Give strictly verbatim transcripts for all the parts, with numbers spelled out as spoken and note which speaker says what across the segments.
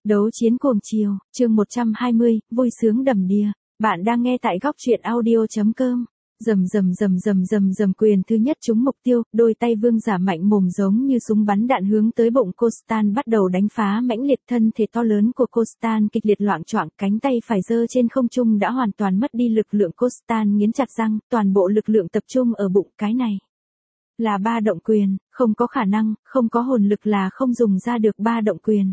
Speaker 1: Đấu chiến cuồng chiều, chương một trăm hai mươi, vui sướng đầm đìa. Bạn đang nghe tại góc truyện audio chấm com. Rầm rầm rầm rầm rầm rầm, quyền thứ nhất trúng mục tiêu, đôi tay Vương Giả mạnh mồm giống như súng bắn đạn hướng tới bụng cô Stan bắt đầu đánh phá mãnh liệt. Thân thể to lớn của cô Stan kịch liệt loạng choạng, cánh tay phải giơ trên không trung đã hoàn toàn mất đi lực lượng. Cô Stan nghiến chặt răng, toàn bộ lực lượng tập trung ở bụng. Cái này là ba động quyền, không có khả năng, không có hồn lực là không dùng ra được ba động quyền.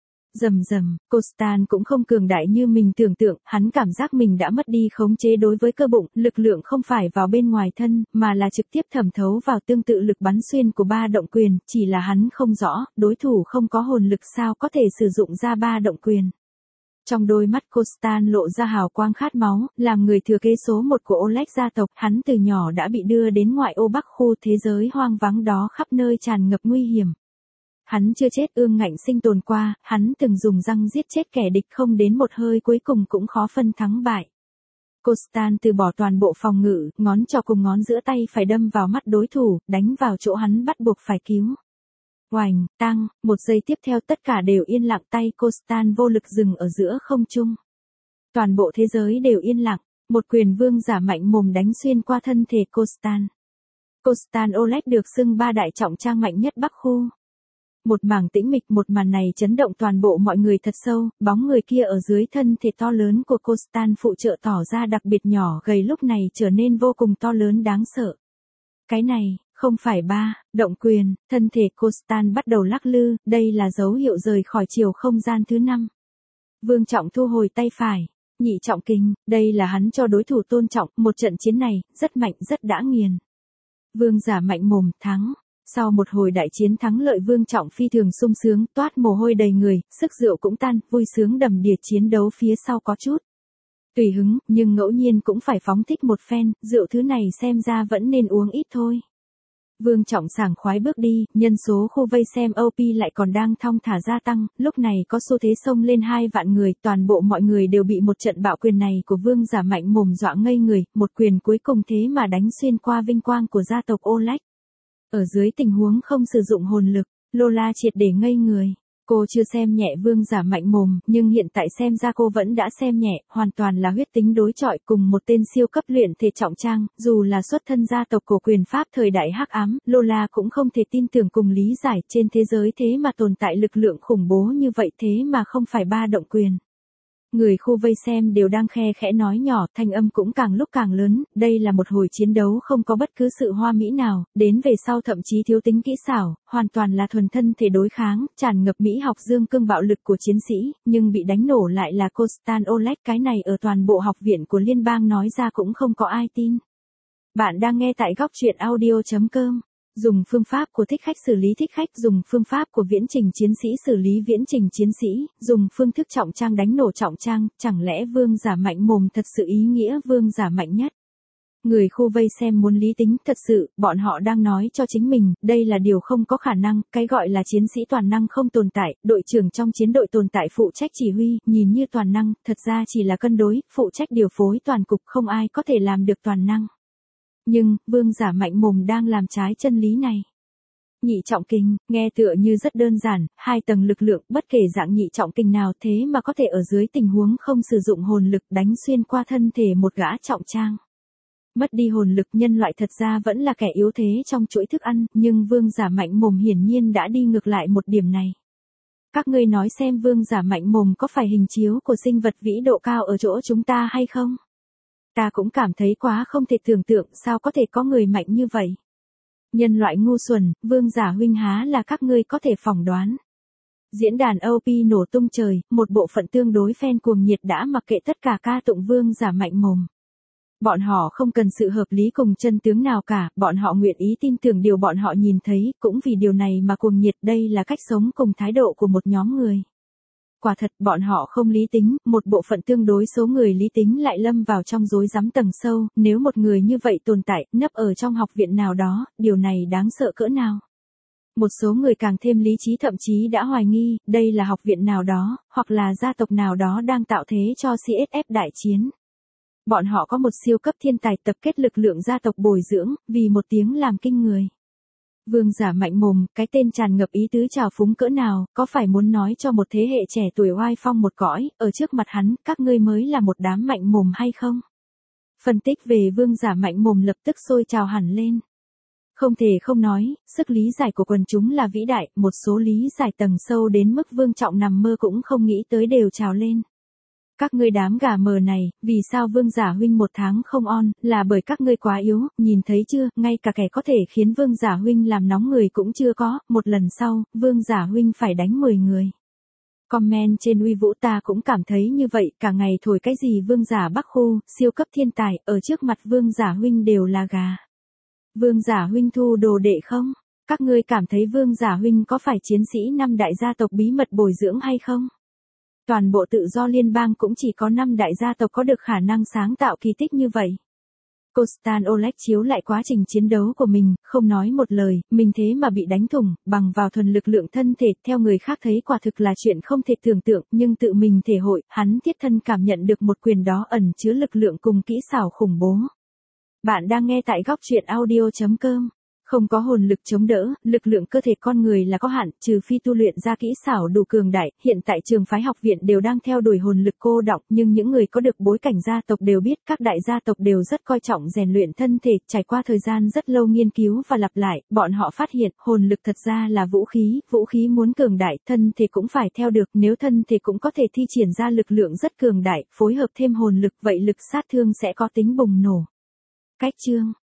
Speaker 1: Rầm rầm, cô Stan cũng không cường đại như mình tưởng tượng, hắn cảm giác mình đã mất đi khống chế đối với cơ bụng, lực lượng không phải vào bên ngoài thân, mà là trực tiếp thẩm thấu vào tương tự lực bắn xuyên của ba động quyền, chỉ là hắn không rõ, đối thủ không có hồn lực sao có thể sử dụng ra ba động quyền. Trong đôi mắt cô Stan lộ ra hào quang khát máu, làm người thừa kế số một của Oleg gia tộc, hắn từ nhỏ đã bị đưa đến ngoại ô Bắc khu, thế giới hoang vắng đó khắp nơi tràn ngập nguy hiểm. Hắn chưa chết ương ngạnh sinh tồn qua, hắn từng dùng răng giết chết kẻ địch không đến một hơi, cuối cùng cũng khó phân thắng bại. Cô Stan từ bỏ toàn bộ phòng ngự, ngón trỏ cùng ngón giữa tay phải đâm vào mắt đối thủ, đánh vào chỗ hắn bắt buộc phải cứu. Oành, tăng, một giây tiếp theo tất cả đều yên lặng, tay cô Stan vô lực dừng ở giữa không trung. Toàn bộ thế giới đều yên lặng, một quyền Vương Giả mạnh mồm đánh xuyên qua thân thể cô Stan. Cô Stan Oleg được xưng ba đại trọng trang mạnh nhất Bắc khu. Một mảng tĩnh mịch, một màn này chấn động toàn bộ mọi người thật sâu, bóng người kia ở dưới thân thể to lớn của cô Stan phụ trợ tỏ ra đặc biệt nhỏ gầy, lúc này trở nên vô cùng to lớn đáng sợ. Cái này, không phải ba, động quyền, thân thể cô Stan bắt đầu lắc lư, đây là dấu hiệu rời khỏi chiều không gian thứ năm. Vương Trọng thu hồi tay phải, nhị trọng kình, đây là hắn cho đối thủ tôn trọng, một trận chiến này, rất mạnh rất đã nghiền. Vương Giả mạnh mồm, thắng. Sau một hồi đại chiến thắng lợi, Vương Trọng phi thường sung sướng, toát mồ hôi đầy người, sức rượu cũng tan, vui sướng đầm đìa. Chiến đấu phía sau có chút tùy hứng, nhưng ngẫu nhiên cũng phải phóng thích một phen, rượu thứ này xem ra vẫn nên uống ít thôi. Vương Trọng sảng khoái bước đi, nhân số khu vây xem o pê lại còn đang thong thả gia tăng, lúc này có xu thế xông lên hai vạn người, toàn bộ mọi người đều bị một trận bạo quyền này của Vương Giả mạnh mồm dọa ngây người, một quyền cuối cùng thế mà đánh xuyên qua vinh quang của gia tộc Oleg. Ở dưới tình huống không sử dụng hồn lực, Lola triệt để ngây người. Cô chưa xem nhẹ Vương Giả mạnh mồm, nhưng hiện tại xem ra cô vẫn đã xem nhẹ, hoàn toàn là huyết tính đối chọi cùng một tên siêu cấp luyện thể trọng trang, dù là xuất thân gia tộc cổ quyền Pháp thời đại hắc ám, Lola cũng không thể tin tưởng cùng lý giải, trên thế giới thế mà tồn tại lực lượng khủng bố như vậy, thế mà không phải ba động quyền. Người khu vây xem đều đang khe khẽ nói nhỏ, thanh âm cũng càng lúc càng lớn, đây là một hồi chiến đấu không có bất cứ sự hoa mỹ nào, đến về sau thậm chí thiếu tính kỹ xảo, hoàn toàn là thuần thân thể đối kháng, tràn ngập mỹ học dương cương bạo lực của chiến sĩ, nhưng bị đánh nổ lại là cô Stan Oleg, cái này ở toàn bộ học viện của liên bang nói ra cũng không có ai tin. Bạn đang nghe tại góc truyện audio chấm com. Dùng phương pháp của thích khách xử lý thích khách, dùng phương pháp của viễn trình chiến sĩ xử lý viễn trình chiến sĩ, dùng phương thức trọng trang đánh nổ trọng trang, chẳng lẽ Vương Giả mạnh mồm thật sự ý nghĩa Vương Giả mạnh nhất? Người khu vây xem muốn lý tính, thật sự, bọn họ đang nói cho chính mình, đây là điều không có khả năng, cái gọi là chiến sĩ toàn năng không tồn tại, đội trưởng trong chiến đội tồn tại phụ trách chỉ huy, nhìn như toàn năng, thật ra chỉ là cân đối, phụ trách điều phối toàn cục, không ai có thể làm được toàn năng. Nhưng, Vương Giả mạnh mồm đang làm trái chân lý này. Nhị trọng kình, nghe tựa như rất đơn giản, hai tầng lực lượng, bất kể dạng nhị trọng kình nào thế mà có thể ở dưới tình huống không sử dụng hồn lực đánh xuyên qua thân thể một gã trọng trang. Mất đi hồn lực, nhân loại thật ra vẫn là kẻ yếu thế trong chuỗi thức ăn, nhưng Vương Giả mạnh mồm hiển nhiên đã đi ngược lại một điểm này. Các ngươi nói xem Vương Giả mạnh mồm có phải hình chiếu của sinh vật vĩ độ cao ở chỗ chúng ta hay không? Ta cũng cảm thấy quá không thể tưởng tượng, sao có thể có người mạnh như vậy. Nhân loại ngu xuẩn, Vương Giả huynh há là các ngươi có thể phỏng đoán. Diễn đàn o pê nổ tung trời, một bộ phận tương đối fan cuồng nhiệt đã mặc kệ tất cả ca tụng Vương Giả mạnh mồm. Bọn họ không cần sự hợp lý cùng chân tướng nào cả, bọn họ nguyện ý tin tưởng điều bọn họ nhìn thấy, cũng vì điều này mà cuồng nhiệt, đây là cách sống cùng thái độ của một nhóm người. Quả thật, bọn họ không lý tính, một bộ phận tương đối số người lý tính lại lâm vào trong rối rắm tầng sâu, nếu một người như vậy tồn tại, nấp ở trong học viện nào đó, điều này đáng sợ cỡ nào. Một số người càng thêm lý trí, thậm chí đã hoài nghi, đây là học viện nào đó, hoặc là gia tộc nào đó đang tạo thế cho xê ét ép đại chiến. Bọn họ có một siêu cấp thiên tài tập kết lực lượng gia tộc bồi dưỡng, vì một tiếng làm kinh người. Vương giả mạnh mồm, cái tên tràn ngập ý tứ trào phúng cỡ nào, có phải muốn nói cho một thế hệ trẻ tuổi oai phong một cõi, ở trước mặt hắn, các ngươi mới là một đám mạnh mồm hay không? Phân tích về vương giả mạnh mồm lập tức sôi trào hẳn lên. Không thể không nói, sức lý giải của quần chúng là vĩ đại, một số lý giải tầng sâu đến mức Vương Trọng nằm mơ cũng không nghĩ tới đều trào lên. Các ngươi đám gà mờ này, vì sao Vương giả huynh một tháng không on, là bởi các ngươi quá yếu, nhìn thấy chưa, ngay cả kẻ có thể khiến Vương giả huynh làm nóng người cũng chưa có, một lần sau, Vương giả huynh phải đánh mười người. Comment trên Uy Vũ ta cũng cảm thấy như vậy, cả ngày thổi cái gì Vương giả Bắc Khu, siêu cấp thiên tài, ở trước mặt Vương giả huynh đều là gà. Vương giả huynh thu đồ đệ không? Các ngươi cảm thấy Vương giả huynh có phải chiến sĩ năm đại gia tộc bí mật bồi dưỡng hay không? Toàn bộ tự do liên bang cũng chỉ có năm đại gia tộc có được khả năng sáng tạo kỳ tích như vậy. Kostan Oleg chiếu lại quá trình chiến đấu của mình, không nói một lời, mình thế mà bị đánh thủng, bằng vào thuần lực lượng thân thể, theo người khác thấy quả thực là chuyện không thể tưởng tượng, nhưng tự mình thể hội, hắn thiết thân cảm nhận được một quyền đó ẩn chứa lực lượng cùng kỹ xảo khủng bố. Bạn đang nghe tại góc truyện audio chấm com. Không có hồn lực chống đỡ, lực lượng cơ thể con người là có hạn, trừ phi tu luyện ra kỹ xảo đủ cường đại, hiện tại trường phái học viện đều đang theo đuổi hồn lực cô đọng, nhưng những người có được bối cảnh gia tộc đều biết các đại gia tộc đều rất coi trọng rèn luyện thân thể, trải qua thời gian rất lâu nghiên cứu và lặp lại, bọn họ phát hiện, hồn lực thật ra là vũ khí, vũ khí muốn cường đại, thân thể cũng phải theo được, nếu thân thể cũng có thể thi triển ra lực lượng rất cường đại, phối hợp thêm hồn lực, vậy lực sát thương sẽ có tính bùng nổ. Cách chương